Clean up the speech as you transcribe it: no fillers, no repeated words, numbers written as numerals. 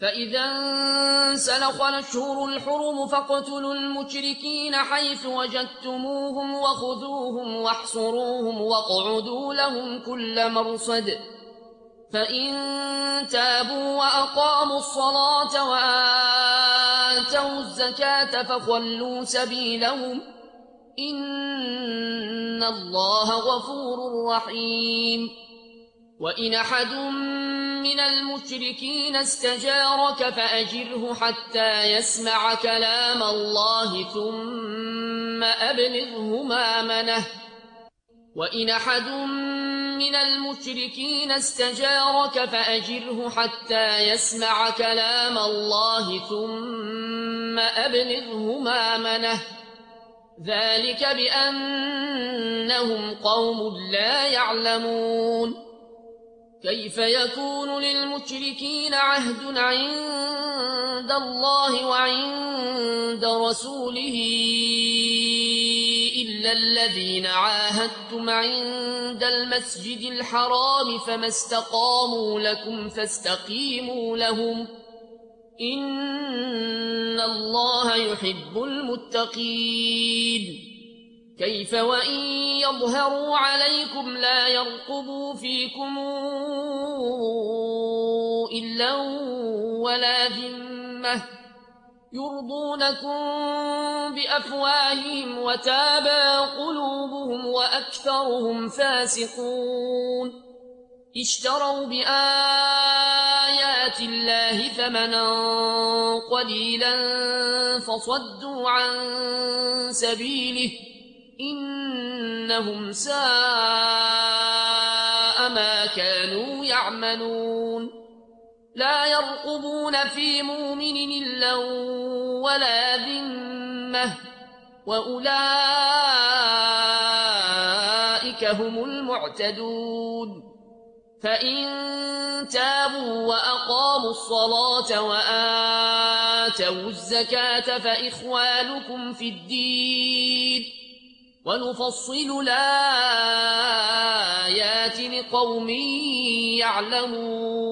فإذا انسلخ الأشهر الحرم فاقتلوا المشركين حيث وجدتموهم وخذوهم واحصروهم واقعدوا لهم كل مرصد فإن تابوا وأقاموا الصلاة وآتوا الزكاة فخلوا سبيلهم إن الله غفور رحيم. وإن أحد من المشركين استجارك فأجره حتى يسمع كلام الله ثم أبلغه مأمنه. وإن أحد من المشركين استجارك فأجره حتى يسمع كلام الله ثم أبلغه مأمنه. ذلك بأنهم قوم لا يعلمون. كيف يكون للمشركين عهد عند الله وعند رسوله إلا الذين عاهدتم عند المسجد الحرام فما استقاموا لكم فاستقيموا لهم إن الله يحب المتقين. كيف وإن يظهروا عليكم لا يرقبوا فيكم إلا ولا ذمة يرضونكم بأفواههم وتابى قلوبهم وأكثرهم فاسقون. اشتروا بآيات الله ثمنا قليلا فصدوا عن سبيله إنهم ساء ما كانوا يعملون. لا يرقبون في مؤمن إلا ولا ذمة وأولئك هم المعتدون. فإن تابوا وأقاموا الصلاة وآتوا الزكاة فإخوانكم في الدين ونفصل الآيات لقوم يعلمون.